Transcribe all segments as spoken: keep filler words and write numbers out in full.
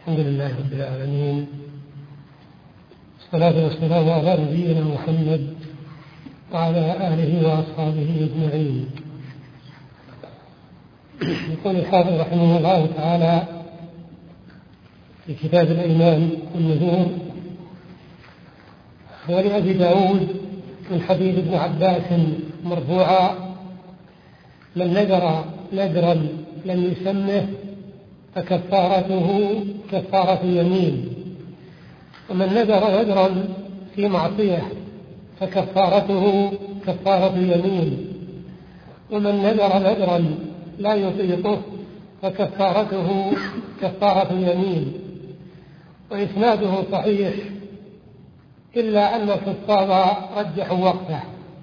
الحمد لله رب العالمين، والصلاة والسلام على نبينا محمد وعلى آله وأصحابه أجمعين. يقول الحافظ رحمه الله تعالى في كتاب الأيمان والنذور: ولأبي داود من حديث ابن عباس مرفوعا: من نذر نذرا لم يسمه فكفارته كفارة يمين، ومن نذر نذرا في معصية فكفارته كفارة يمين، ومن نذر نذرا لا يطيقه فكفارته كفارة يمين. وإسناده صحيح إلا أن الحفاظ رجحوا وقته.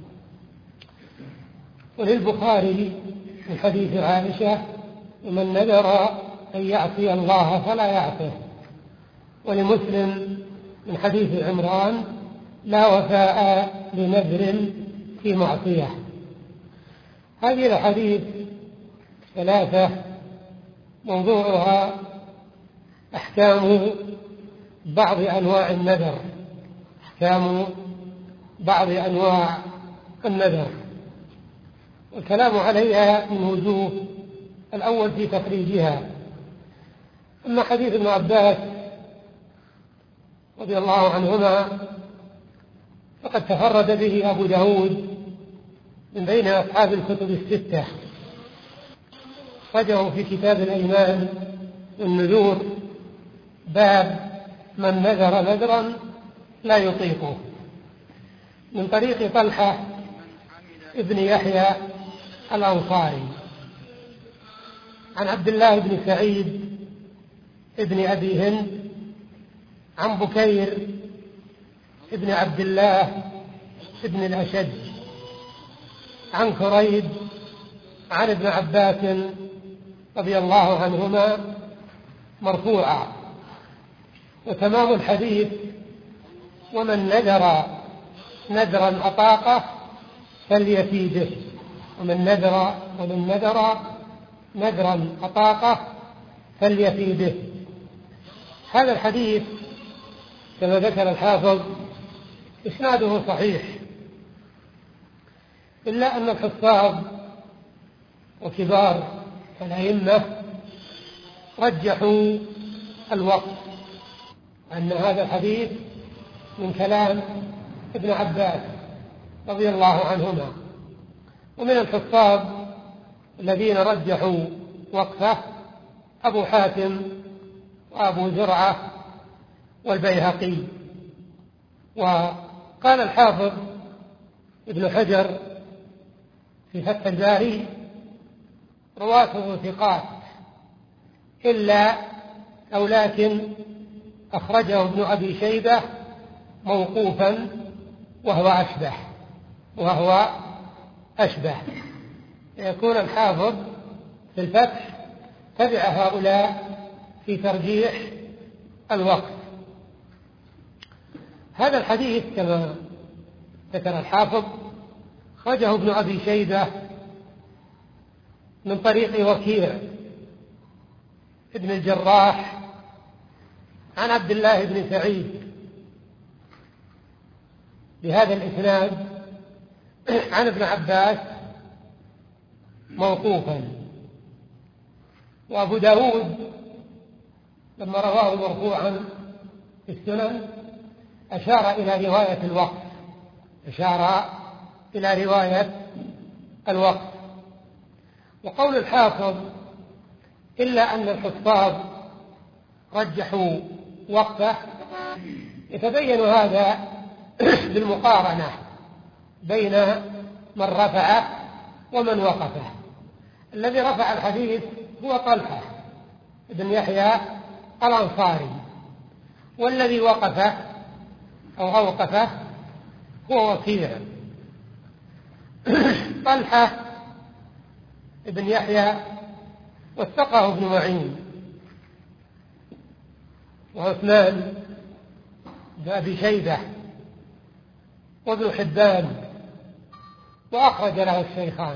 وللبخاري من حديث عائشة: ومن نذر أن يعصي الله فلا يعصه. ولمسلم من حديث عمران: لا وفاء لنذر في معصية. هذه الأحاديث ثلاثة موضوعها أحكام بعض أنواع النذر أحكام بعض أنواع النذر والكلام عليها من وجوه. الأول في تخريجها. أما حديث ابن عباس رضي الله عنهما فقد تفرد به أبو داود من بين أصحاب الكتب الستة، خرجه في كتاب الأيمان والنذور باب من نذر نذرا لا يطيقه، من طريق طلحة ابن يحيى الأنصاري عن عبد الله بن سعيد ابن أبي هند عن بكير ابن عبد الله ابن الأشج عن كريب عن ابن عباس رضي الله عنهما مرفوعا. وتمام الحديث: ومن نذر نذرا أطاقه فليفي به. ومن نذر ومن نذر نذرا أطاقه فليفي به. هذا الحديث كما ذكر الحافظ إسناده صحيح، إلا أن الحفاظ وكبار الأئمة رجحوا الوقت، أن هذا الحديث من كلام ابن عباس رضي الله عنهما. ومن الحفاظ الذين رجحوا وقفه أبو حاتم وأبو زرعة والبيهقي. وقال الحافظ ابن حجر في فتح الباري: رواته ثقات إلا أو لكن أخرجه ابن أبي شيبة موقوفا وهو أشبه وهو أشبه يكون الحافظ في الفتح تبع هؤلاء في ترجيح الوقت. هذا الحديث كما ذكر الحافظ خرجه ابن أبي شيبة من طريق وكيع ابن الجراح عن عبد الله بن سعيد بهذا الإسناد عن ابن عباس موقوفا. وأبو داود لما رواه مرفوعا في السنن أشار إلى رواية الوقت أشار إلى رواية الوقت. وقول الحافظ إلا أن الحفاظ رجحوا وقفه يتبين هذا بالمقارنة بين من رفع ومن وقفه. الذي رفع الحديث هو طلحة ابن يحيى الأنصاري، والذي وقفه أو أوقفه هو وكيع. طلحة ابن يحيى وثقه ابن معين وعثمان بن أبي شيبة وابن حبان، وأخرج له الشيخان.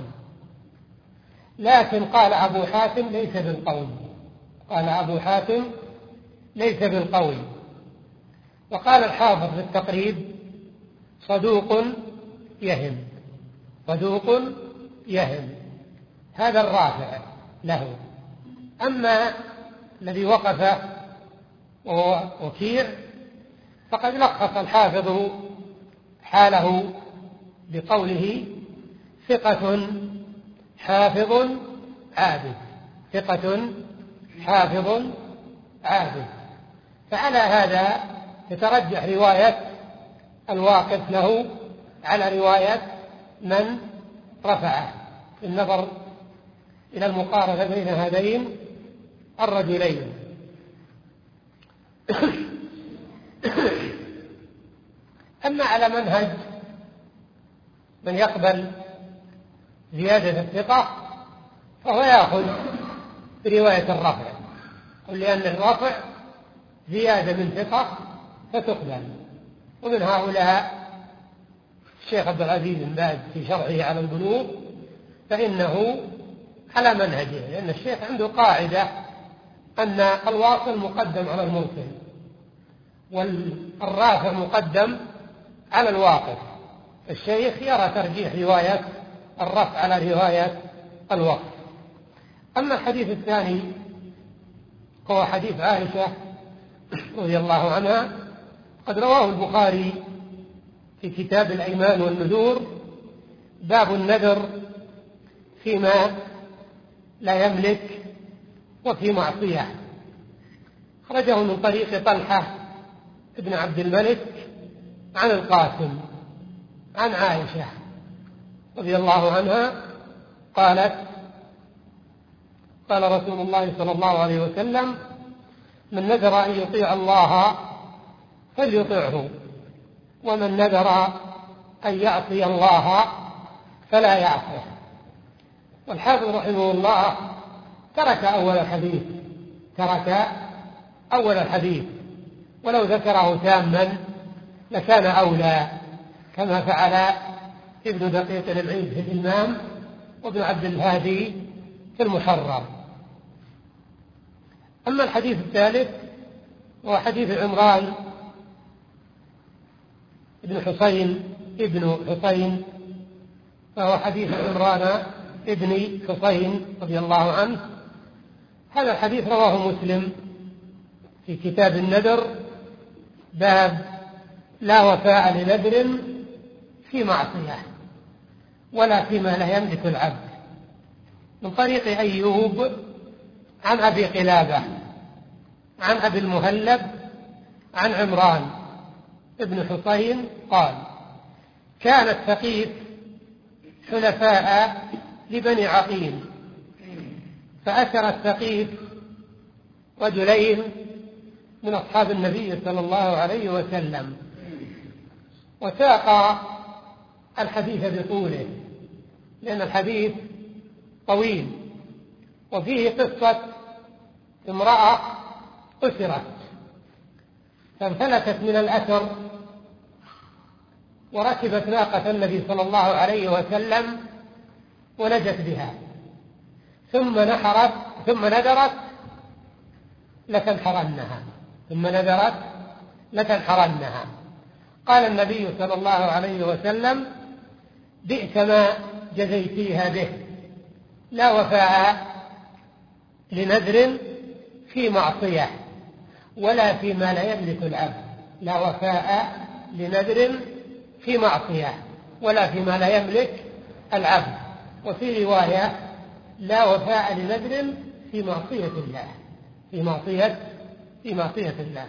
لكن قال أبو حاتم ليس بالقول قال أبو حاتم ليس بالقوي. وقال الحافظ في التقريب: صدوق يهم، صدوق يهم، هذا الرافع له. أما الذي وقف وهو وكيع فقد لخص الحافظ حاله بقوله: ثقة حافظ عابد، ثقة حافظ عابد. فعلى هذا تترجح رواية الواقف له على رواية من رفعه، بالنظر إلى المقارنة بين هذين الرجلين. أما على منهج من يقبل زيادة الثقة فهو يأخذ برواية الرفع، لأن الرفع زيادة من ثقة فتقبل. ومن هؤلاء الشيخ عبد العزيز بن باز في شرحه على البلوغ، فإنه على منهجه، لأن الشيخ عنده قاعدة أن الواصل مقدم على المرسل والرافع مقدم على الواقف. الشيخ يرى ترجيح رواية الرفع على رواية الوقف. أما الحديث الثاني هو حديث عائشة رضي الله عنها، قد رواه البخاري في كتاب الأيمان والنذور، باب النذر فيما لا يملك وفي معصية. خرجه من طريق طلحة ابن عبد الملك عن القاسم عن عائشة رضي الله عنها قالت: قال رسول الله صلى الله عليه وسلم: من نذر أن يطيع الله فليطعه، ومن نذر أن يعصي الله فلا يعصيه. والحافظ رحمه الله ترك أول الحديث ترك أول الحديث ولو ذكره تاما لكان أولى، كما فعل ابن دقيق العيد في الإمام وابن عبد الهادي في المحرر. أما الحديث الثالث هو حديث عمران ابن حسين ابن حسين فهو حديث عمران ابن حسين رضي الله عنه. هذا الحديث رواه مسلم في كتاب النذر، باب لا وفاء لنذر في معصية ولا فيما لا يملك العبد، من طريق أيوب عن أبي قلابة عن أبي المهلب عن عمران ابن حسين قال: كانت ثقيف حلفاء لبني عقيل، فأسر الثقيف رجلين من أصحاب النبي صلى الله عليه وسلم، وساق الحديث بطوله لأن الحديث طويل، وفيه قصة امرأة أسرت فانفلتت من الأسر وركبت ناقة النبي صلى الله عليه وسلم ونجت بها، ثم نحرت ثم نذرت لتنحرنها ثم نذرت لتنحرنها. قال النبي صلى الله عليه وسلم: بئس ما جزيتيها به، لا وفاء لنذر في معصية ولا فيما لا يملك العبد، لا وفاء لنذر في معصية ولا فيما لا يملك العبد. وفي رواية: لا وفاء لنذر في معصية الله في معصية في معصية الله.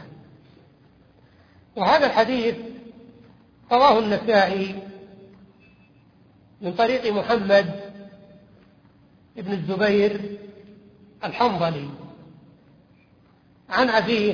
وهذا الحديث رواه النسائي من طريق محمد ابن الزبير الحنظلي عن أبيه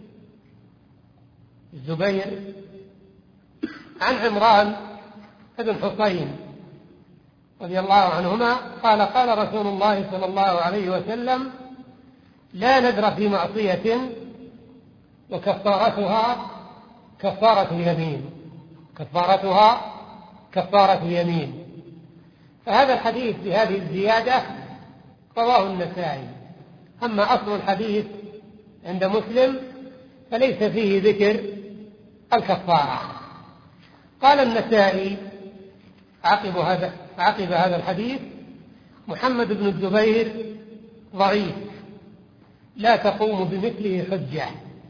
الزبير عن عمران بن حسين رضي الله عنهما قال: قال رسول الله صلى الله عليه وسلم: لا نذر في معصية وكفارتها كفارة يمين كفارتها كفارة يمين. فهذا الحديث بهذه الزيادة رواه النسائي. أما أصل الحديث عند مسلم فليس فيه ذكر الكفارة. قال النسائي عقب هذا عقب هذا الحديث: محمد بن الزبير ضعيف لا تقوم بمثله حجة.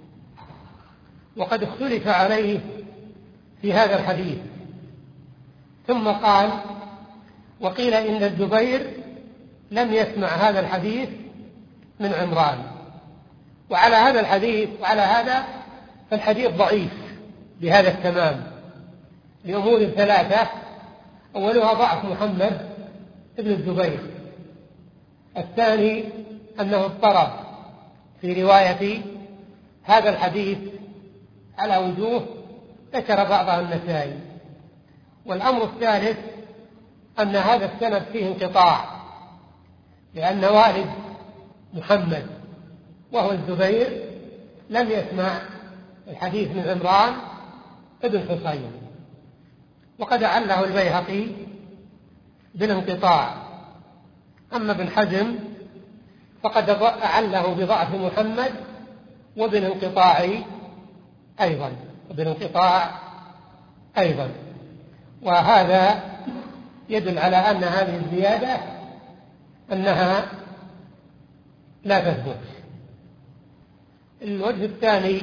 وقد اختلف عليه في هذا الحديث. ثم قال: وقيل إن الزبير لم يسمع هذا الحديث من عمران. وعلى هذا الحديث وعلى هذا فالحديث ضعيف بهذا التمام لأمور ثلاثة: أولها ضعف محمد بن الزبير، الثاني أنه اضطرب في رواية هذا الحديث على وجوه ذكر بعضها النسائي، والأمر الثالث أن هذا السند فيه انقطاع، لأن والد محمد وهو الزبير لم يسمع الحديث من عمران بن حصين، وقد عله البيهقي بالانقطاع. أما ابن حزم فقد أعله بضعف محمد وبالانقطاع أيضا وبالانقطاع أيضا وهذا يدل على أن هذه الزيادة أنها لا تثبت. الوجه الثاني: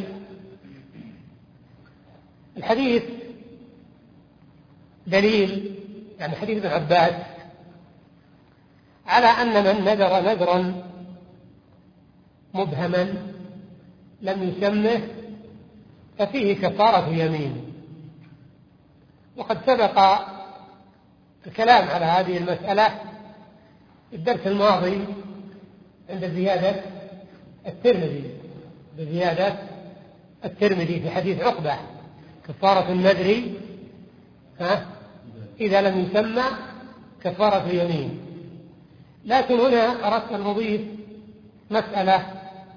الحديث دليل، يعني حديث ابن عباس، على أن من نذر نذرا مبهما لم يسمه ففيه كفارة يمين. وقد سبق الكلام على هذه المسألة في الدرس الماضي عند زيادة الترمذي بزيادة الترمذي في حديث عقبة: كفارة النذر ها إذا لم يسمى كفارة يمين. لكن هنا أردت أن أضيف مسألة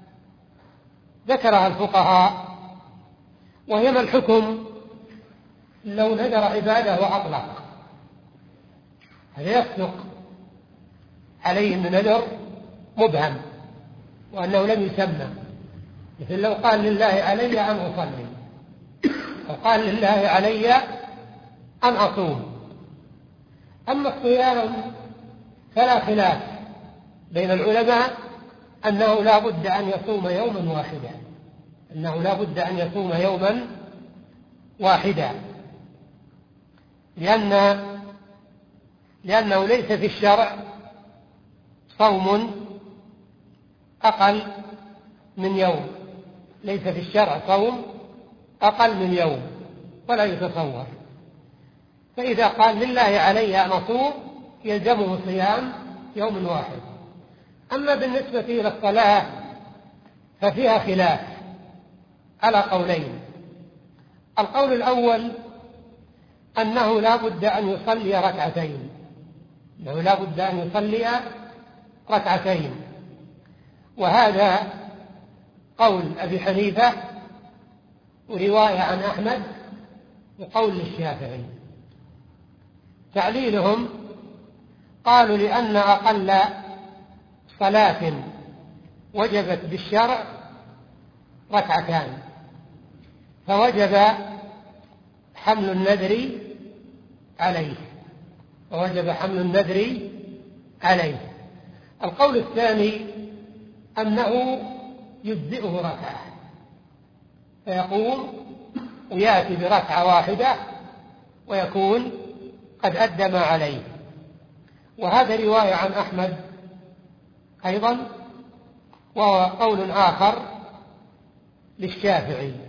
ذكرها الفقهاء، وهي ما الحكم لو نذر عبادة وأطلق؟ هل يصدق عليه أن نذر مبهم وأنه لم يسمى؟ مثل لو قال: لله علي أن أصلي، أو قال: لله علي أن أصوم. أما الصيام فلا خلاف بين العلماء أنه لا بد أن يصوم يوما واحدا أنه لا بد أن يصوم يوما واحدا لأن لأنه ليس في الشرع صوم أقل من يوم ليس في الشرع صوم أقل من يوم ولا يتصور. فإذا قال: لله علي أن أصوم، يلزمه صيام يوم واحد. أما بالنسبة إلى الصلاة ففيها خلاف على قولين: القول الأول أنه لا بد أن يصلي ركعتين أنه لا بد أن يصلي ركعتين وهذا قول أبي حنيفة ورواية عن أحمد وقول للشافعي. تعليلهم قالوا: لأن أقل صلاة وجبت بالشرع ركعتان، فوجب حمل النذر عليه فوجب حمل النذر عليه. القول الثاني أنه يجزئه ركعة، فيقوم ويأتي بركعة واحدة ويكون قد أدى ما عليه. وهذا رواية عن أحمد أيضا، وهو قول آخر للشافعي.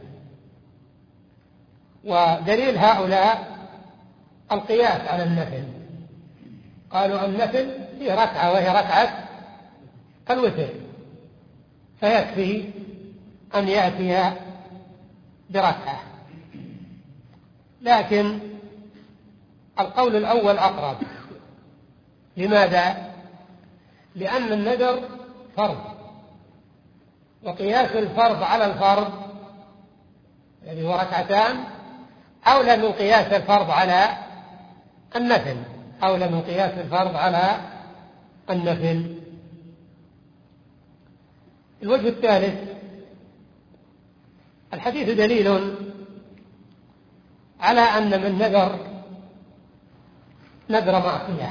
ودليل هؤلاء القياس على النفل. قالوا: النفل هي ركعة وهي ركعة الوتر، فيكفي أن يأتي بركعة. لكن القول الأول أقرب. لماذا؟ لأن النذر فرض، وقياس الفرض على الفرض الذي هو ركعتان أولى من قياس الفرض على النفل أولى من قياس الفرض على النفل. الوجه الثالث الحديث دليل على أن من نذر نذر معصية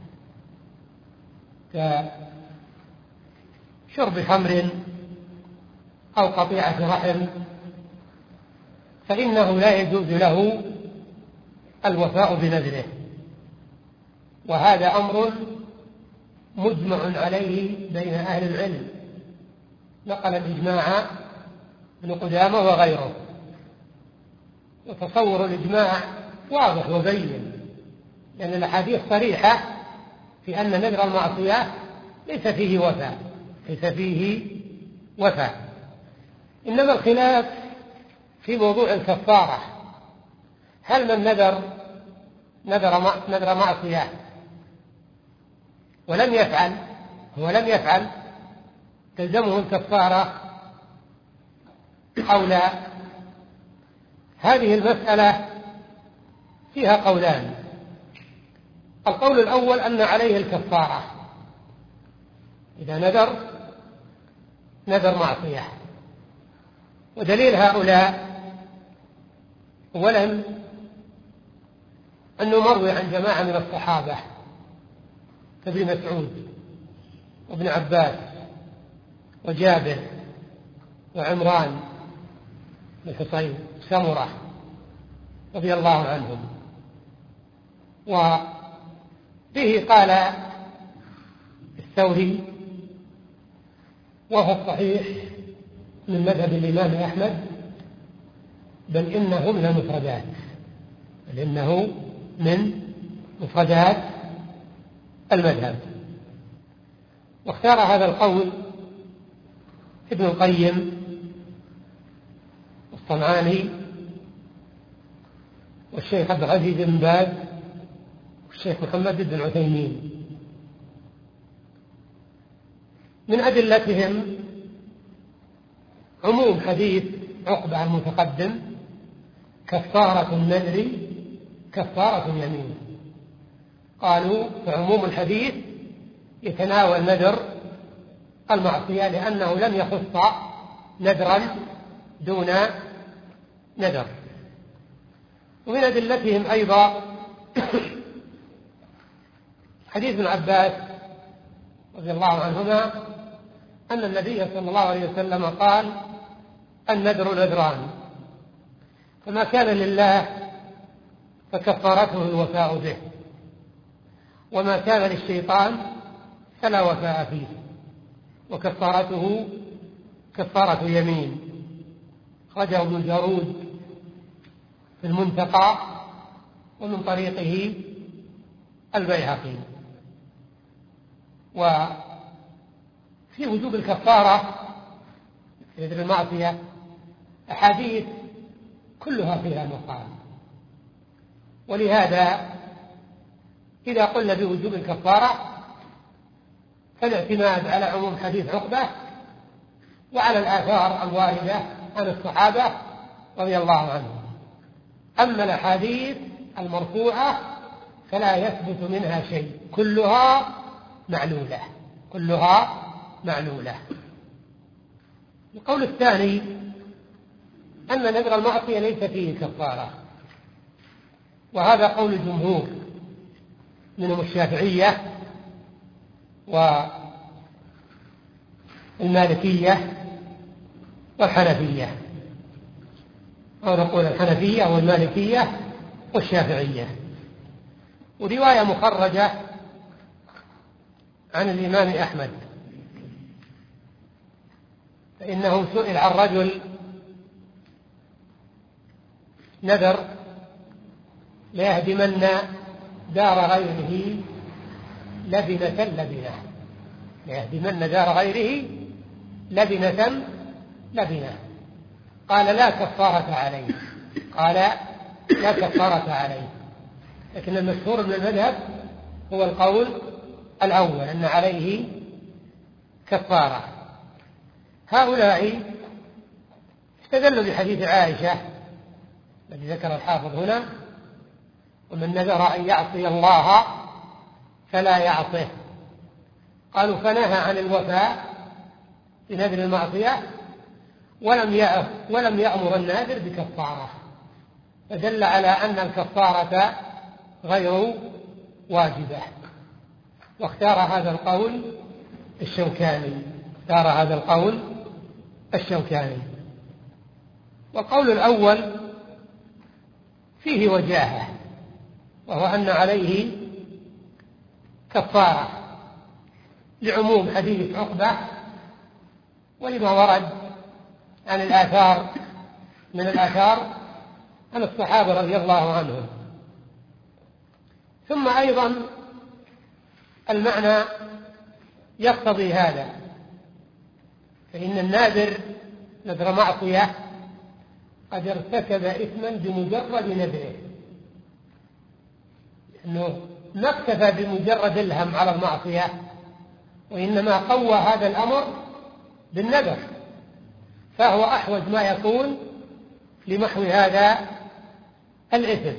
كشرب خمر أو قطيعة رحم فإنه لا يجوز له الوفاء بنذره، وهذا أمر مجمع عليه بين أهل العلم، نقل الإجماع ابن قدامة وغيره. وتصور الإجماع واضح وبين، لأن الأحاديث صريحة في أن نذر المعصية ليس فيه وفاء ليس فيه وفاء إنما الخلاف في موضوع الكفارة. هل من نذر نذر نذر معصية ولم يفعل هو لم يفعل تلزمه الكفارة أو لا؟ هذه المسألة فيها قولان. القول الأول أن عليه الكفارة إذا نذر نذر معصية، ودليل هؤلاء أولا أنه مروي عن جماعة من الصحابة كابن مسعود وابن عباس وجابر وعمران بن حصين سمرة رضي الله عنهم، وبه قال الثوري وهو الصحيح من مذهب الإمام أحمد، بل إنه من المفردات بل إنه من مفردات المذهب. واختار هذا القول ابن القيم والصنعاني والشيخ عبد العزيز بن باز والشيخ محمد بن عثيمين. من أدلتهم عموم حديث عقبة المتقدم كفارة النذر كفارة اليمين. قالوا فعموم الحديث يتناول نذر المعصية لأنه لم يخص نذرا دون نذر. ومن أدلتهم أيضا حديث ابن عباس رضي الله عنهما أن النبي صلى الله عليه وسلم قال النذر نذران، فما كان لله فكفارته الوفاء به، وما كان للشيطان فلا وفاء فيه، وكفارته كفارة يمين. خرجه ابن الجارود في المنتقى ومن طريقه البيهقي. وفي وجوب الكفارة في نذر المعصية أحاديث كلها فيها مقال، ولهذا إذا قلنا بوجوب الكفارة فالاعتماد على عموم حديث عقبة وعلى الآثار الواردة عن الصحابة رضي الله عنهم. أما الأحاديث المرفوعة فلا يثبت منها شيء، كلها معلولة كلها معلولة. القول الثاني أن نذر المعصية ليس فيه كفارة، وهذا قول الجمهور منهم الشافعية والمالكية والحنفية، أو نقول الحنفية والمالكية والشافعية. ورواية مخرجة عن الإمام أحمد فإنه سئل عن رجل نذر ليهدمن دار غيره لبنة لبنة ليهدمن دار غيره لبنة لبنة قال لا كفارة عليه قال لا كفارة عليه لكن المشهور من المذهب هو القول الأول أن عليه كفارة. هؤلاء استدلوا بحديث عائشة الذي ذكر الحافظ هنا ومن نذر أن يعصي الله فلا يعصه. قالوا فنهى عن الوفاء بنذر المعصية ولم ولم يأمر الناذر بكفارة، فدل على أن الكفارة غير واجبة. واختار هذا القول الشوكاني اختار هذا القول الشوكاني والقول الأول فيه وجاهة، وهو أن عليه كفارة لعموم حديث عقبة ولما ورد عن الآثار من الآثار عن الصحابة رضي الله عنهم. ثم أيضا المعنى يقتضي هذا، فإن الناذر نذر معصية قد ارتكب إثما بمجرد نذره، لأنه ما اكتفى بمجرد الهم على المعصية، وإنما قوى هذا الأمر بالنذر، فهو أحوج ما يكون لمحو هذا الإثم.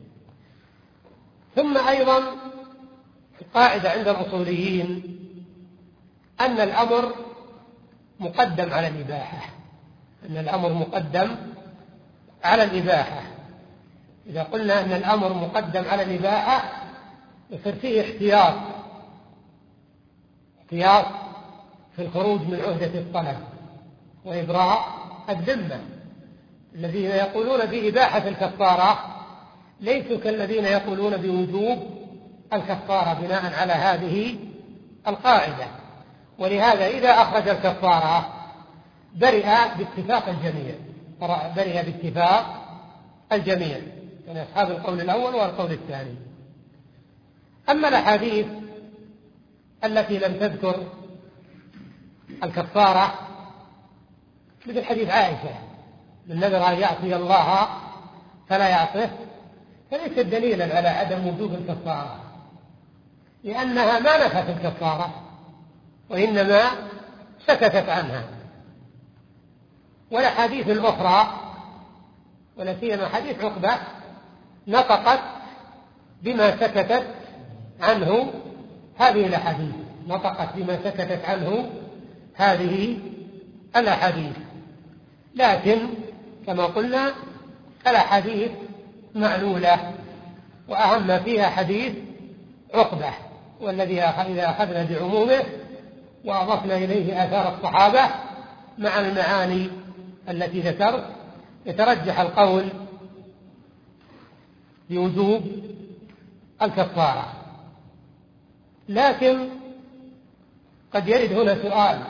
ثم أيضا القاعدة عند الأصوليين أن الأمر مقدم على الإباحة أن الأمر مقدم على الإباحة إذا قلنا أن الأمر مقدم على الإباحة يصير فيه احتياط احتياط في الخروج من عهدة الطلب وإبراء الذمة. الذين يقولون بإباحة الكفارة ليسوا كالذين يقولون بوجوب الكفارة بناء على هذه القاعدة، ولهذا إذا أخرج الكفارة برئ باتفاق الجميع برئ باتفاق الجميع يعني أصحاب القول الأول والقول الثاني. أما الأحاديث التي لم تذكر الكفارة مثل حديث عائشة من نذر أن يعصي الله فلا يعصيه، فليست دليلا على عدم وجوب الكفارة، لأنها ما نفت الكفارة وإنما سكتت عنها. والأحاديث الأخرى ولا سيما حديث عقبة نطقت بما سكتت عنه هذه الأحاديث نطقت بما سكتت عنه هذه الأحاديث لكن كما قلنا الأحاديث معلولة، وأهم ما فيها حديث عقبة، والذي إذا أخذنا بعمومه وأضفنا إليه آثار الصحابة مع المعاني التي ذكرت يترجح القول بوجوب الكفارة. لكن قد يرد هنا سؤال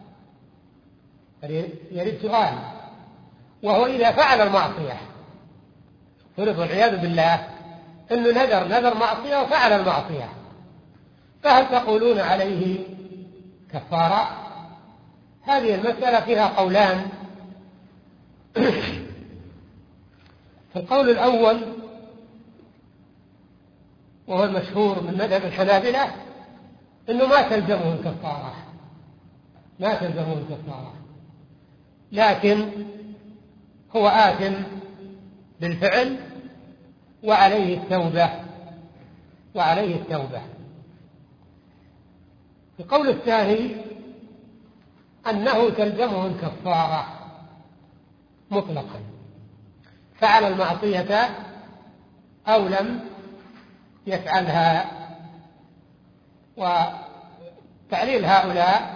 يرد سؤال وهو إذا فعل المعصية فرض والعياذ بالله أنه نذر نذر معصية وفعل المعصية، فهل تقولون عليه كفارة؟ هذه المسألة فيها قولان. فالقول الأول وهو المشهور من مذهب الحنابلة أنه ما تلزمه الكفارة ما تلزمه الكفارة لكن هو آثم بالفعل وعليه التوبة وعليه التوبة. القول الثاني أنه تلزمه الكفارة مطلقا، فعل المعصية أو لم يفعلها. وتعليل هؤلاء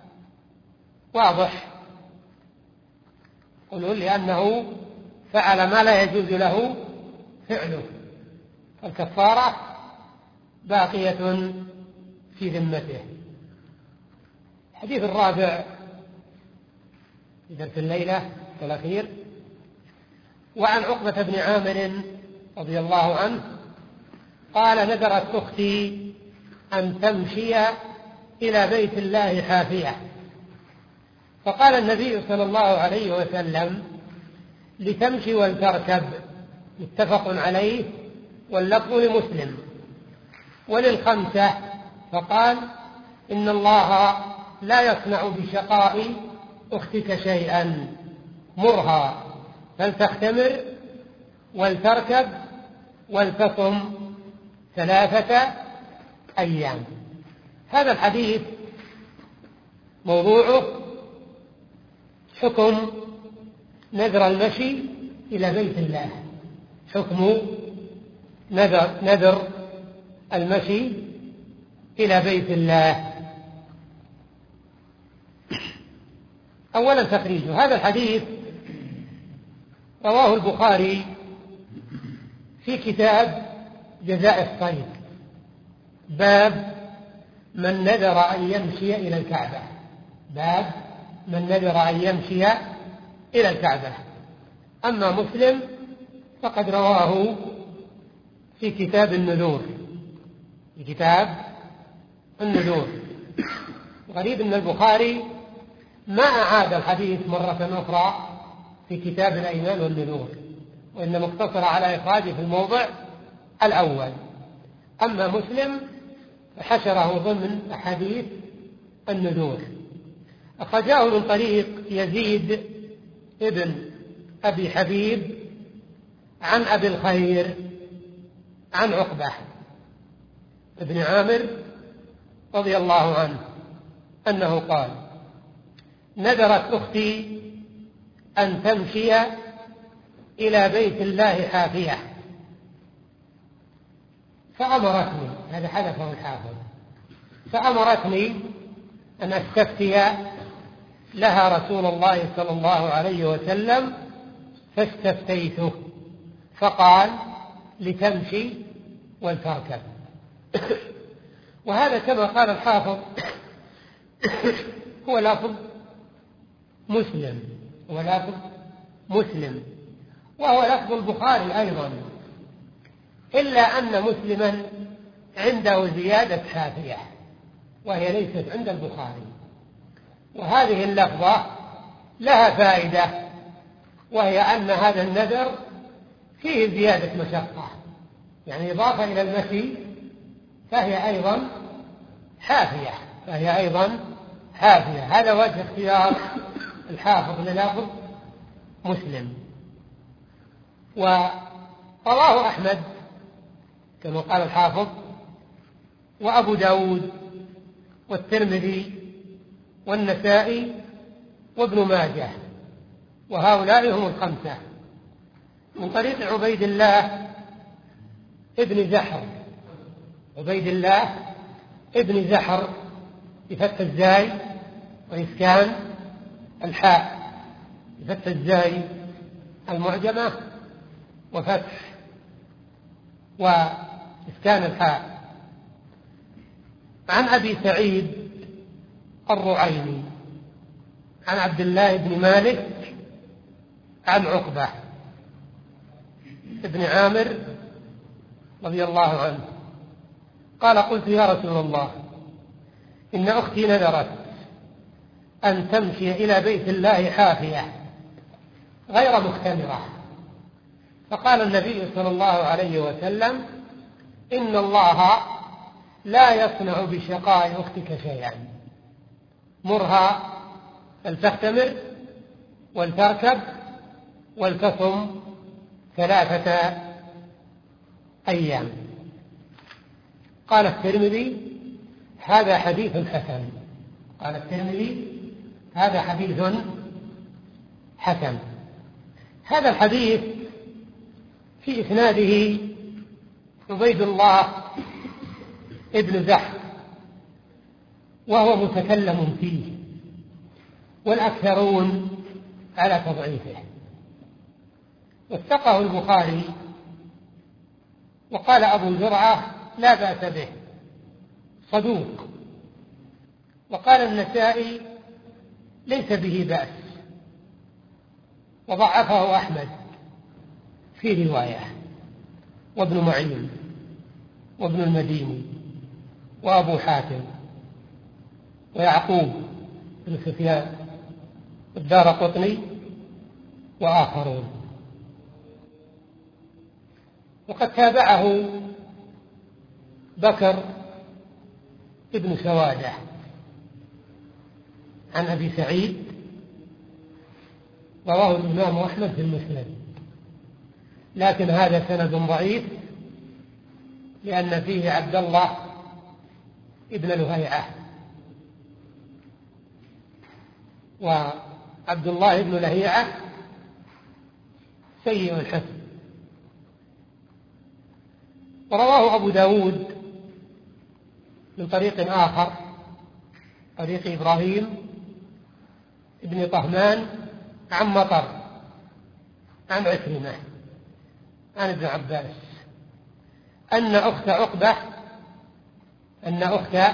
واضح، يقولون لأنه فعل ما لا يجوز له فعله، الكفارة باقية في ذمته. الحديث الرابع في درس الليلة الأخير وعن عقبة بن عامر رضي الله عنه قال نذرت أختي أن تمشي إلى بيت الله حافية، فقال النبي صلى الله عليه وسلم لتمشي ولتركب، متفق عليه واللفظ لمسلم وللخمسة، فقال إن الله لا يصنع بشقاء أختك شيئا مرها فلتختمر ولتركب ولتصم ثلاثة أيام. هذا الحديث موضوعه حكم نذر المشي إلى بيت الله، حكم نذر, نذر المشي إلى بيت الله. أولا تخريجه. هذا الحديث رواه البخاري في كتاب جزاء الصيد، باب من نذر أن يمشي إلى الكعبة، باب من نذر أن يمشي إلى الكعبة. أما مسلم فقد رواه في كتاب النذور، في كتاب النذور. غريب أن البخاري ما أعاد الحديث مرة أخرى في كتاب الأيمان والنذور، وإنما اقتصر على إخراجه في الموضع الأول. أما مسلم فحشره ضمن أحاديث النذور. أخرجاه من طريق يزيد ابن أبي حبيب عن أبي الخير عن عقبة ابن عامر رضي الله عنه أنه قال: نذرت أختي أن تمشي إلى بيت الله حافية فأمرتني، هذا حدثه الحافظ، فأمرتني أن أستفتي لها رسول الله صلى الله عليه وسلم، فاستفتيته فقال: لتمشي ولتركب. وهذا كما قال الحافظ هو لفظ مسلم، هو لفظ مسلم وهو لفظ البخاري أيضا، إلا أن مسلما عنده زيادة حافية وهي ليست عند البخاري. وهذه اللفظة لها فائدة، وهي أن هذا النذر فيه زيادة مشقة، يعني إضافة إلى المشي فهي أيضا حافية، فهي أيضا حافية. هذا وجه اختيار الحافظ للفظ مسلم. ورواه أحمد كما قال الحافظ، وأبو داود والترمذي والنسائي وابن ماجه، وهؤلاء هم الخمسة، من طريق عبيد الله ابن زحر، عبيد الله ابن زحر بفتح الزاي وإسكان الحاء، بفتح الزاي المعجمة وفتح وإسكان الحاء، عن أبي سعيد الرعيني عن عبد الله بن مالك عن عقبة ابن عامر رضي الله عنه قال: قلت يا رسول الله، إن أختي نذرت أن تمشي إلى بيت الله حافية غير مختمرة. فقال النبي صلى الله عليه وسلم: إن الله لا يصنع بشقاء أختك شيئا، مرها فلتختمر ولتركب ولتصم ثلاثة أيام. قال الترمذي: هذا حديث حسن، قال الترمذي: هذا حديث حسن. هذا الحديث في إسناده عبيد الله ابن زحر، وهو متكلم فيه، والأكثرون على تضعيفه. وثقه البخاري، وقال أبو زرعة: لا بأس به، صدوق. وقال النسائي: ليس به بأس. وضعفه أحمد في رواية، وابن معين وابن المديني وأبو حاتم ويعقوب بن سفيان والدارقطني وآخرون. وقد تابعه بكر ابن سوادة عن أبي سعيد، رواه الإمام أحمد في المسند، لكن هذا سند ضعيف لأن فيه عبد الله ابن لهيعة، عبد الله بن لهيعة سيء الحفظ. ورواه أبو داود من طريق آخر، طريق إبراهيم ابن طهمان عن مطر عن عكرمة عن ابن عباس أن أخت عقبة أن أخت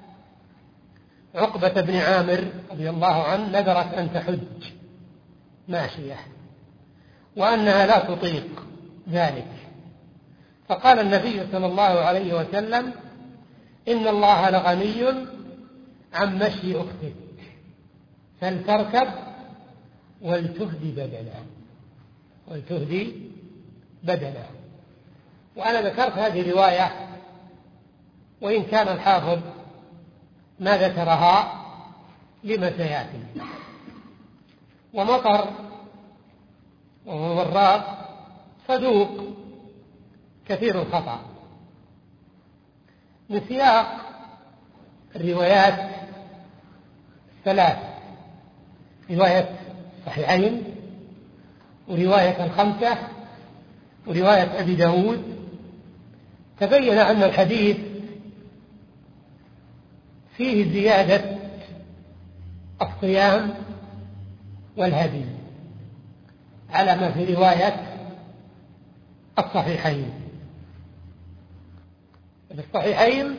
عقبة بن عامر رضي الله عنه نذرت أن تحج ماشية وأنها لا تطيق ذلك، فقال النبي صلى الله عليه وسلم: إن الله لغني عن مشي أختك فلتركب ولتهدي بدنها ولتهدي بدنها. وأنا ذكرت هذه الرواية وإن كان الحافظ ما ذكرها لما سيأتي. ومطر وهو وراق صدوق كثير الخطأ. من سياق الروايات ثلاث: رواية صحيحين، ورواية الخمسة، ورواية أبي داود، تبين أن الحديث فيه زيادة الصيام والهدي على ما في رواية الصحيحين. في الصحيحين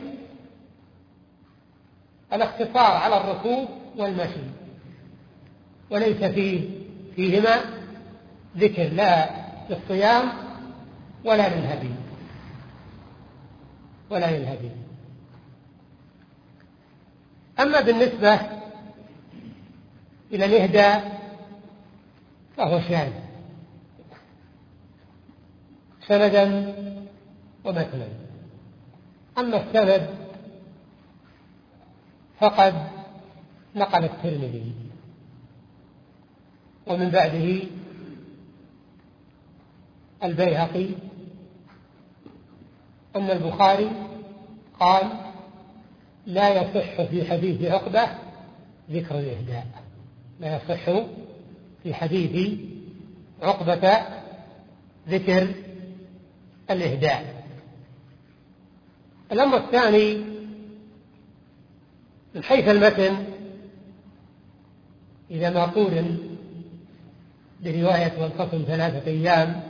الاقتصار على الركوب والمشي، وليس فيه فيهما ذكر لا للصيام ولا للهدي ولا للهدي. أما بالنسبة إلى الإهداء فهو شاذ سندا ومثلا. أما السند فقد نقل الترمذي ومن بعده البيهقي أن البخاري قال: لا يصح في حديث عقبة ذكر الإهداء. لا يصح في حديث عقبة ذكر الإهداء. الأمر الثاني من حيث المتن، إذا ما قورن برواية والقسم ثلاثة أيام،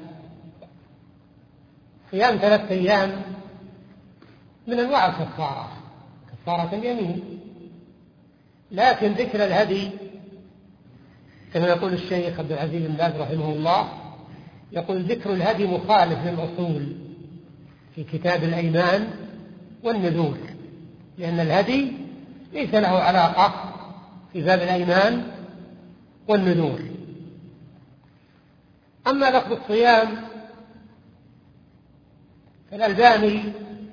صيام ثلاثة أيام من أنواع الكفارة، كفارة اليمين، لكن ذكر الهدي كما يقول الشيخ عبد العزيز بن باز رحمه الله، يقول: ذكر الهدي مخالف للأصول في كتاب الأيمان والنذور، لأن الهدي ليس له علاقة في باب الأيمان والنذور. أما لفظ الصيام فالألباني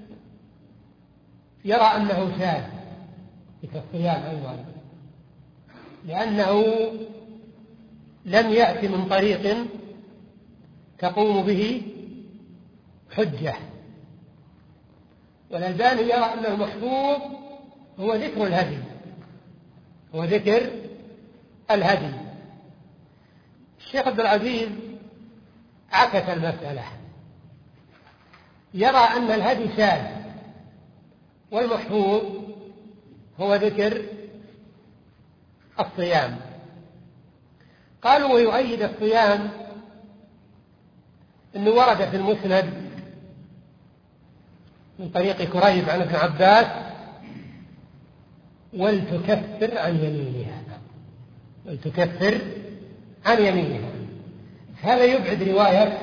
يرى أنه شاذ في الصيام أيضا، لأنه لم يأتي من طريق تقوم به حجة. والألباني يرى أن المحفوظ هو ذكر الهدي هو ذكر الهدي. الشيخ عبد العزيز عكس المسألة، يرى أن الهدي شاذ والمحفوظ هو ذكر الصيام. قالوا: ويؤيد الصيام أنه ورد في المسند من طريق كريب عن ابن عباس: ولتكفر عن يمينها ولتكفر عن يمينها. هذا يبعد رواية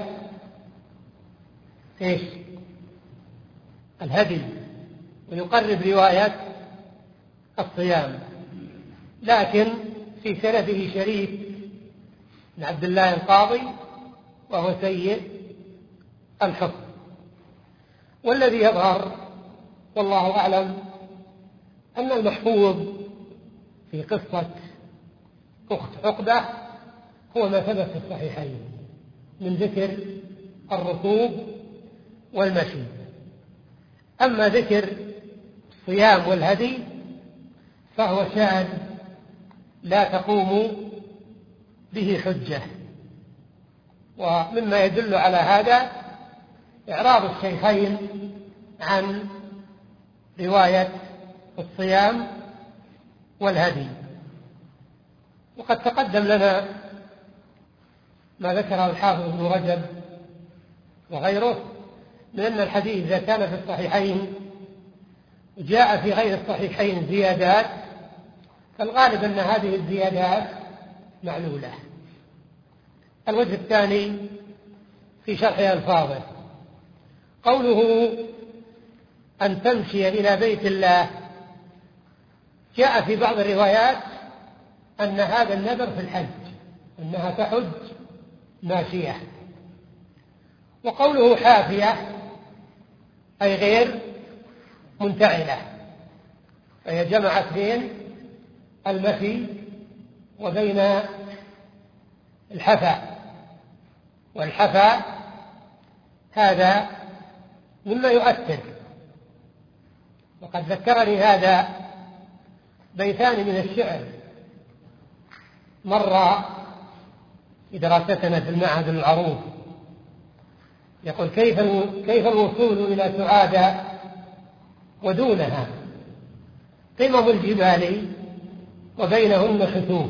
إيش؟ الهدي، ويقرب رواية الصيام. لكن في سنده شريك بن عبد الله القاضي وهو سيء الحفظ. والذي يظهر والله أعلم أن المحفوظ في قصة أخت عقبة هو ما ثبت في الصحيحين من ذكر الركوب والمشي. أما ذكر الصيام والهدي فهو شاذ لا تقوم به حجة. ومما يدل على هذا إعراض الشيخين عن رواية الصيام والهدي. وقد تقدم لنا ما ذكره الحافظ ابن رجب وغيره من أن الحديث إذا كان في الصحيحين جاء في غير الصحيحين زيادات، فالغالب أن هذه الزيادات معلولة. الوجه الثاني في شرح ألفاظه قوله أن تمشي إلى بيت الله، جاء في بعض الروايات أن هذا النذر في الحج، أنها تحج ماشية. وقوله حافية أي غير منتعلة، فهي جمعت بين المشي وبين الحفا، والحفا هذا مما يؤثر. وقد ذكرني هذا بيتان من الشعر مر في دراستنا في المعهد العروض، يقول كيف كيف الوصول إلى سعادة ودونها قمم الجبال وبينهن خسوف،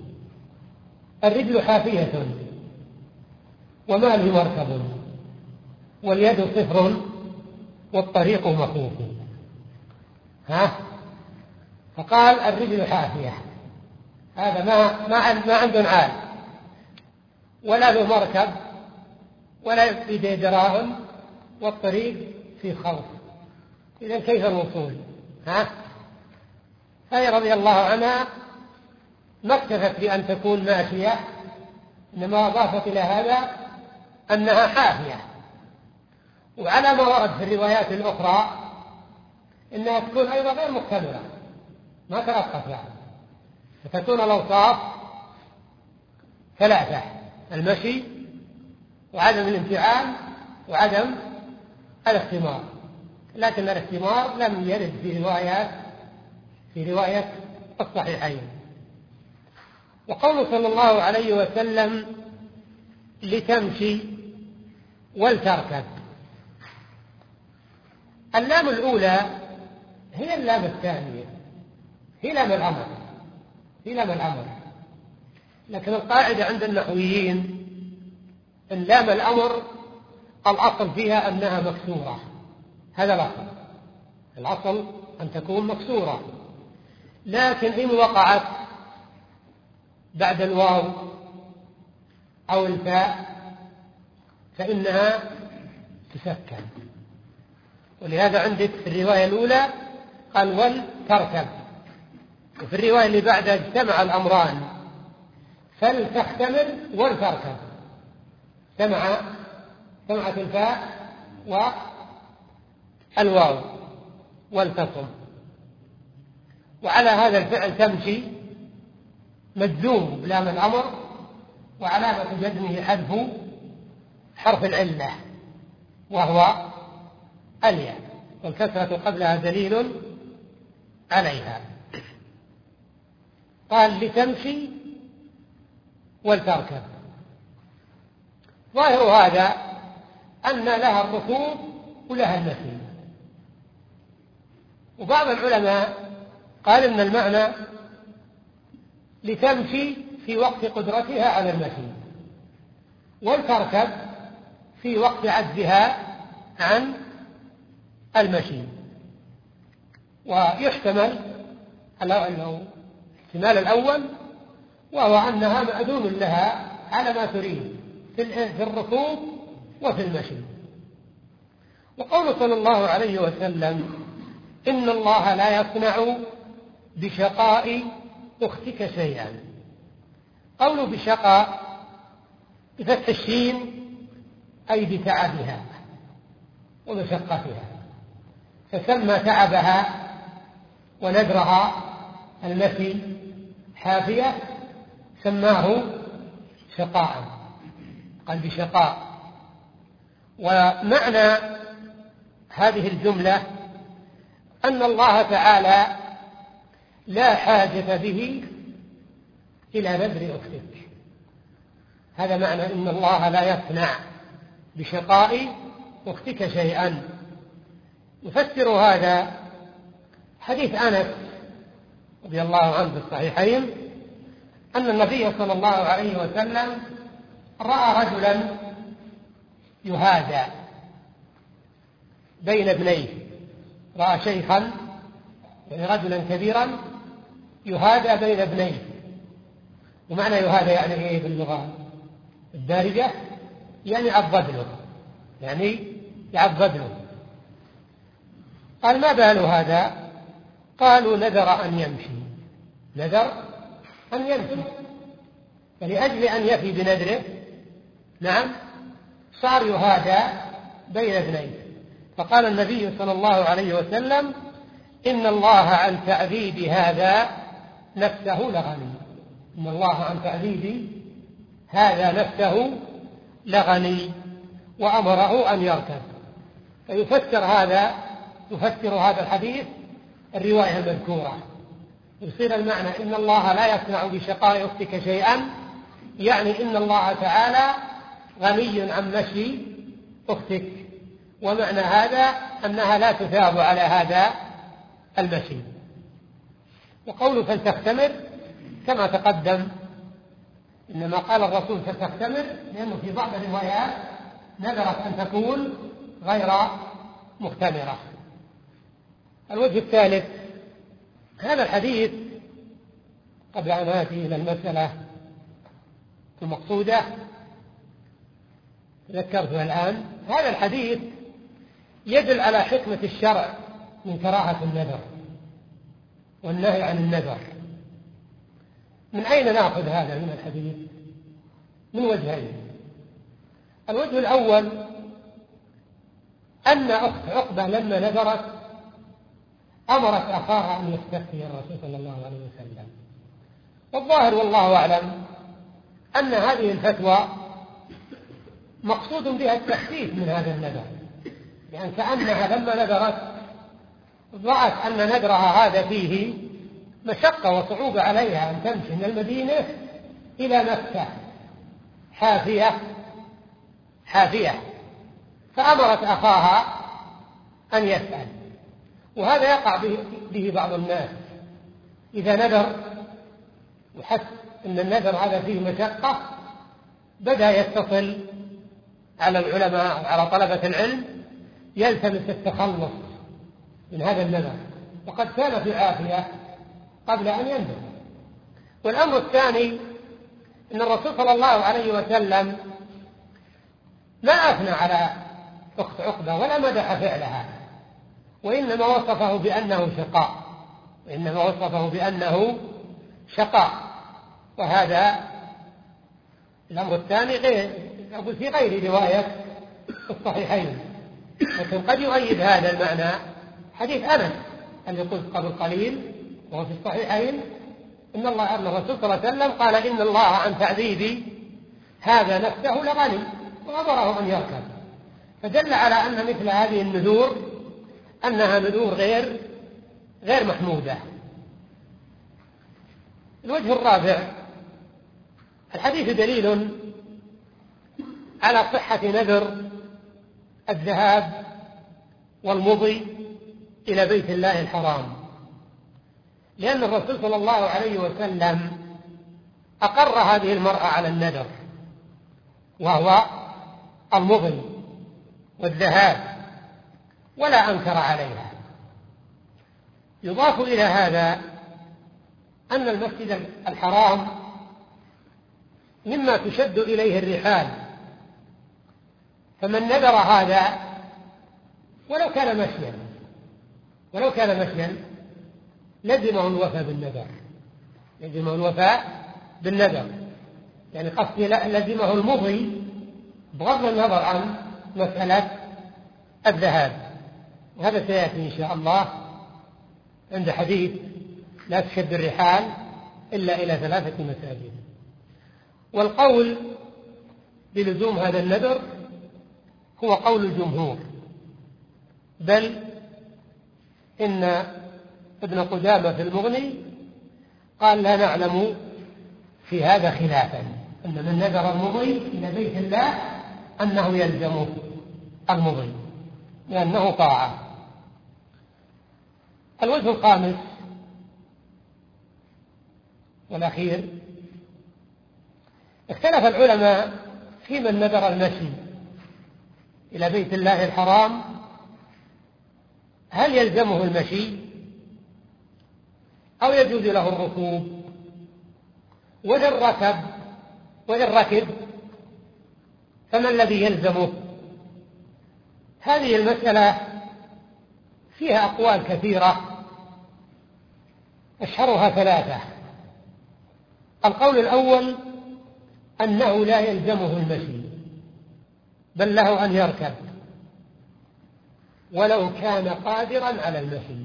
الرجل حافية وما لي مركب واليد صفر والطريق مخوف. ها فقال الرجل حافية، هذا ما ما ما عنده نعال ولا له مركب ولا في دراهم والطريق في خوف، إذا كيف الوصول؟ ها هي رضي الله عنها ما اكتفت بأن تكون ماشية، إنما أضافت إلى هذا أنها حافية. وعلى ما ورد في الروايات الأخرى إنها تكون أيضا غير مكتملة، ما تلقف يعني، فتكون الأوصاف ثلاثة: المشي وعدم الانفعال وعدم الاختمار. لكن الاختمار لم يرد في روايات في رواية الصحيحين. وقوله صلى الله عليه وسلم لتمشي ولتركب، اللام الأولى هي اللام الثانية، هي لام الأمر، هي لام الأمر. لكن القاعدة عند النحويين أن لام الأمر الأصل فيها أنها مكسورة، هذا الأصل، الأصل أن تكون مكسورة. لكن إن وقعت بعد الواو أو الفاء فإنها تسكن. ولهذا عندك في الرواية الأولى قال ولتركب، وفي الرواية اللي بعدها اجتمع الأمران فلتحتمل ولتركب، سمع سمعت الفاء والواو ولتصم. وعلى هذا الفعل تمشي مجزوم بلام الأمر، وعلامة جزمه حذف حرف العلة وهو الياء، والكسرة قبلها دليل عليها. قال لتمشي ولتركب، ظاهر هذا أن لها الركوب ولها المشي. وبعض العلماء قال إن المعنى لتمشي في وقت قدرتها على المشي، ولتركب في وقت عجزها عن المشي. ويحتمل الاحتمال الأول وهو أنها مأذون لها على ما تريد في الركوب وفي المشي. وقول صلى الله عليه وسلم إن الله لا يصنع بشقاء أختك شيئا، قوله بشقاء بفتح الشين أي بتعبها ومشقتها، فسمى تعبها ونذرها المشي حافية، سماه شقاء، قال بشقاء. ومعنى هذه الجملة أن الله تعالى لا حاجة به إلى نذر أختك، هذا معنى إن الله لا يصنع بشقاء أختك شيئا. يفسر هذا حديث أنس رضي الله عنه في الصحيحين أن النبي صلى الله عليه وسلم رأى رجلا يهادى بين ابنيه، رأى شيخا يعني رجلا كبيرا يهادى بين ابنيه. ومعنى يهادى يعني ايه باللغة الدارجة؟ يعني يعضد له، يعني يعضد له. قال: ما بال هذا؟ قالوا: نذر أن يمشي. نذر أن يمشي، فلأجل أن يفي بنذره نعم صار يهادى بين ابنيه. فقال النبي صلى الله عليه وسلم: إن الله عن تعذيب هذا نفسه لغني. إن الله عن تعذيب هذا نفسه لغني، وأمره أن يركب. فيفسر هذا يفسر هذا الحديث الرواية المذكورة، يصير المعنى إن الله لا يصنع بشقاء أختك شيئا، يعني إن الله تعالى غني عن مشي أختك، ومعنى هذا أنها لا تثاب على هذا المشي. وقوله فلتختمر كما تقدم، إنما قال الرسول فلتختمر لأنه في بعض الروايات نذرت أن تكون غير مختمرة. الوجه الثالث، هذا الحديث قبل أن آتي إلى المسألة المقصودة ذكرتها الآن، هذا الحديث يدل على حكمة الشرع من كراهة النذر والنهي عن النذر. من أين نأخذ هذا من الحديث؟ من وجهين. الوجه الأول أن أخت عقبة لما نذرت أمرت أخاها أن يستفتي الرسول صلى الله عليه وسلم، والظاهر والله أعلم أن هذه الفتوى مقصود بها التخفيف من هذا النذر، لأن كأنها لما نذرت رأت أن نذرها هذا فيه مشقة وصعوبة عليها أن تمشي من المدينة إلى مكة حافية حافية فأمرت أخاها أن يسأل. وهذا يقع به, به بعض الناس، إذا نذر وحس أن النذر هذا فيه مشقة بدأ يتصل على العلماء وعلى طلبة العلم يلتمس التخلص من هذا النذر، وقد كان في عافية قبل أن ينذر. والأمر الثاني أن الرسول صلى الله عليه وسلم ما أثنى على أخت عقبة ولا مدح فعلها، وإنما وصفه بأنه شقاء وإنما وصفه بأنه شقاء وهذا الأمر الثاني غير أقول في غير رواية الصحيحين، لكن قد يؤيد هذا المعنى حديث أنس الذي قلت قبل قليل وهو في الصحيحين، إن الله أن الرسول صلى الله عليه وسلم قال: إن الله عن تعذيب هذا نفسه لغني، وأمره أن يركب. فدل على أن مثل هذه النذور أنها نذور غير غير محمودة. الوجه الرابع، الحديث دليل على صحة نذر الذهاب والمضي إلى بيت الله الحرام، لأن الرسول صلى الله عليه وسلم أقر هذه المرأة على النذر وهو المضي والذهاب ولا أنكر عليها. يضاف إلى هذا أن المسجد الحرام مما تشد إليه الرحال، فمن نذر هذا ولو كان مشيا ولو كان مشيا لزمه الوفاء بالنذر لزمه الوفاء بالنذر يعني قصدي لزمه المضي بغض النظر عن مسألة الذهاب. وهذا سيأتي إن شاء الله عند حديث لا تشد الرحال إلا إلى ثلاثة مساجد. والقول بلزوم هذا النذر هو قول الجمهور، بل إن ابن قدامة في المغني قال: لا نعلم في هذا خلافا أن من نذر المضي إلى بيت الله أنه يلزمه المضي لأنه طاعة. الوجه الخامس والأخير، اختلف العلماء في من نذر المشي إلى بيت الله الحرام، هل يلزمه المشي أو يجوز له الركوب؟ وإن ركب وإن ركب فما الذي يلزمه؟ هذه المسألة فيها أقوال كثيرة، أشهرها ثلاثة. القول الأول أنه لا يلزمه المشي، بل له أن يركب ولو كان قادرا على المشي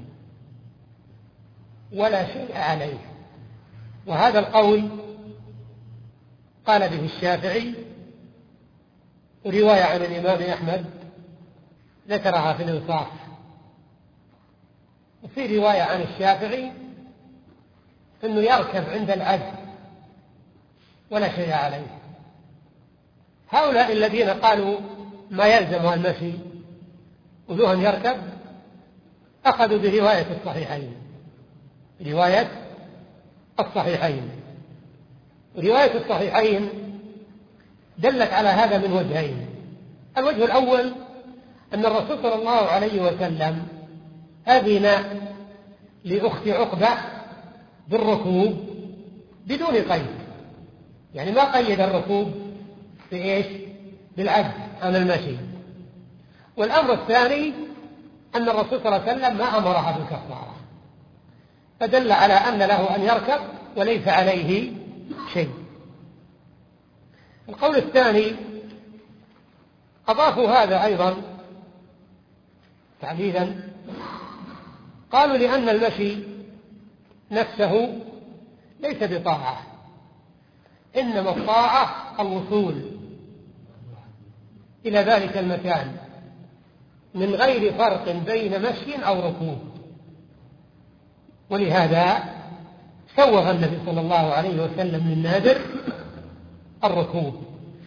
ولا شيء عليه. وهذا القول قال به الشافعي، ورواية عن الإمام أحمد ذكرها في الإنصاف، وفي رواية عن الشافعي أنه يركب عند العجز ولا شيء عليه. هؤلاء الذين قالوا ما يلزم المشي وذو أن يركب أخذوا برواية الصحيحين رواية الصحيحين رواية الصحيحين دلت على هذا من وجهين. الوجه الأول أن الرسول صلى الله عليه وسلم أذن لأخت عقبة بالركوب بدون قيد، يعني ما قيد الركوب بإيش؟ بالعجز عن المشي. والأمر الثاني أن الرسول صلى الله عليه وسلم ما أمرها بالكفارة، فدل على أن له أن يركب وليس عليه شيء. القول الثاني أضافوا هذا أيضا تعليلا، قالوا لأن المشي نفسه ليس بطاعة، إنما الطاعة الوصول إلى ذلك المكان من غير فرق بين مشي أو ركوب. ولهذا سوغ النبي صلى الله عليه وسلم للنادر الركوب،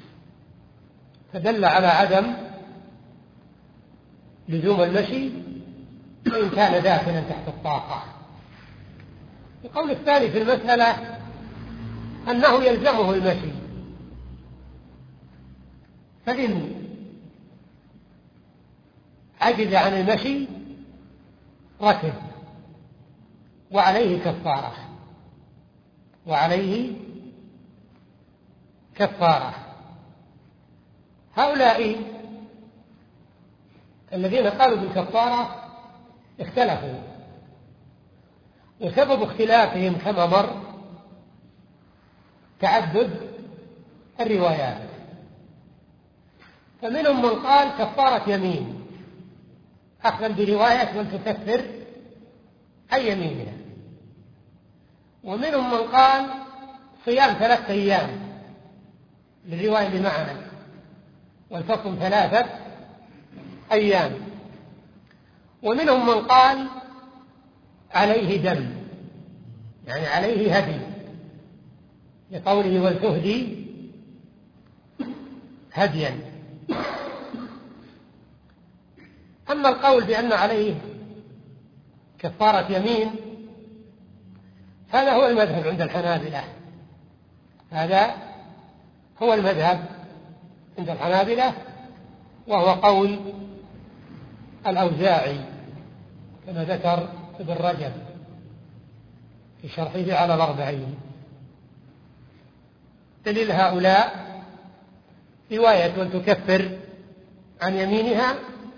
فدل على عدم لزوم المشي وإن كان داخلا تحت الطاقة. القول الثاني في المسألة أنه يلزمه المشي، فإن عجز عن المشي ركب وعليه كفارة وعليه كفارة. هؤلاء الذين قالوا بالكفارة اختلفوا، وسبب اختلافهم كما مر تعدد الروايات. فمنهم من قال كفارة يمين أخذا برواية ولتكفر عن يمينها، ومنهم من قال صيام ثلاثة أيام للرواية بمعنى والفصل ثلاثة أيام، ومنهم من قال عليه دم، يعني عليه هدي لقوله ولتهدي هديا. أما القول بأن عليه كفارة يمين هذا هو المذهب عند الحنابلة، هذا هو المذهب عند الحنابلة، وهو قول الأوزاعي كما ذكر ابن رجب في شرحه على الأربعين. دليل هؤلاء رواية ولتكفر عن يمينها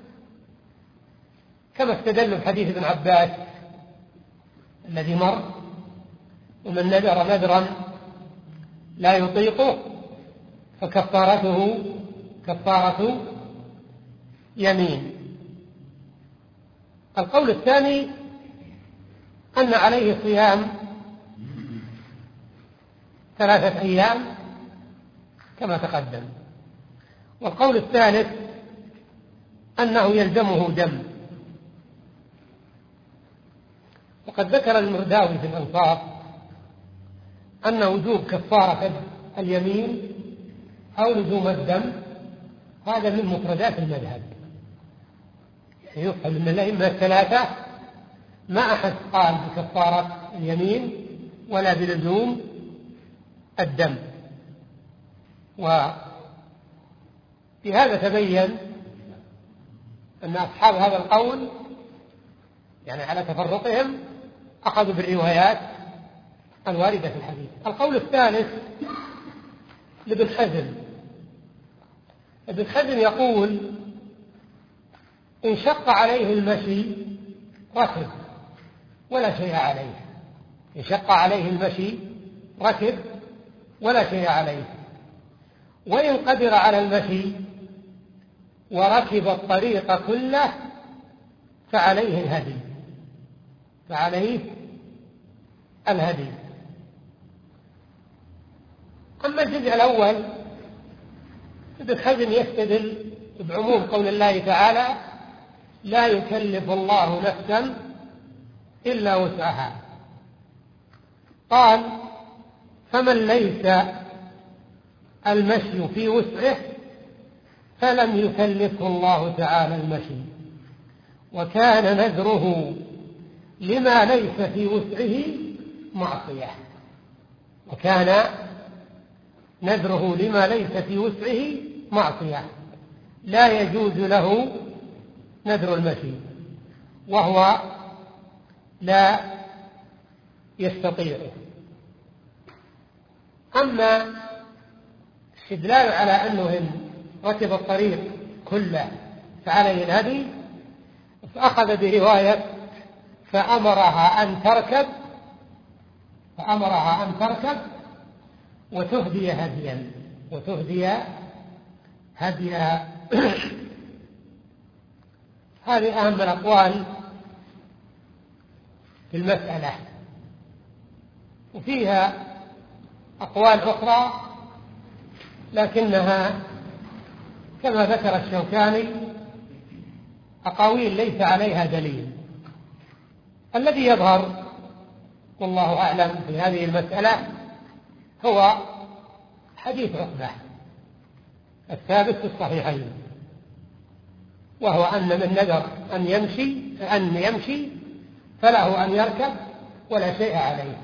كما استدلوا بحديث ابن عباس الذي مر، ومن نذر نذرا لا يطيقه فكفارته كفارة يمين. القول الثاني أن عليه صيام ثلاثة أيام كما تقدم. والقول الثالث أنه يلزمه دم. وقد ذكر المرداوي في الأنصاف أن وجوب كفارة اليمين أو لزوم الدم، هذا من مفردات المذهب. يعني يفهم أن الأئمة الثلاثة ما أحد قال بكفارة اليمين ولا بلزوم الدم. وبهذا تبين أن أصحاب هذا القول يعني على تفرقهم أخذوا بالروايات الواردة في الحديث. القول الثالث لابن حزم. ابن حزم يقول إن شق عليه المشي ركب ولا شيء عليه. إن شق عليه المشي ركب ولا شيء عليه، وإن قدر على المشي وركب الطريق كله فعليه الهدي فعليه الهدي. أما الجزء الأول ابن حزم يستدل بعموم قول الله تعالى لا يكلف الله نفسا إلا وسعها. قال فمن ليس المشي في وسعه فلم يكلفه الله تعالى المشي، وكان نذره لما ليس في وسعه معصية وكان نذره لما ليس في وسعه معصية لا يجوز له نذر المشي وهو لا يستطيعه. أما استدلال على أنه إن ركب الطريق كله فعليه الهدي، فأخذ برواية فأمرها أن تركب فأمرها أن تركب وتهدي هديا وتهدي هديها. هذه أهم الأقوال في المسألة، وفيها أقوال أخرى لكنها كما ذكر الشوكاني أقاويل ليس عليها دليل. الذي يظهر والله أعلم في هذه المسألة هو حديث عقبة الثابت في الصحيحين، وهو أن من نذر أن يمشي أن يمشي فله أن يركب ولا شيء عليه.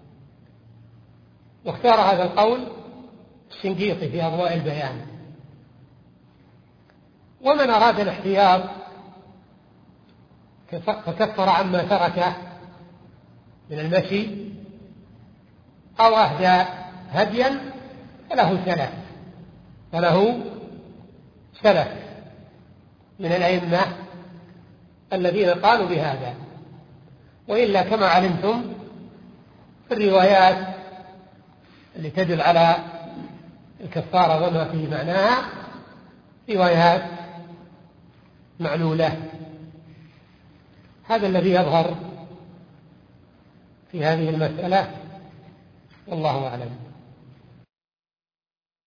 واختار هذا القول الشنقيطي في أضواء البيان. ومن أراد الاحتياط فكفر عما تركه من المشي أو أهدى هديا فله سلف فله سلف من الأئمة الذين قالوا بهذا. وإلا كما علمتم في الروايات اللي تدل على الكفارة وما في معناها روايات معلولة. هذا الذي يظهر في هذه المسألة والله أعلم.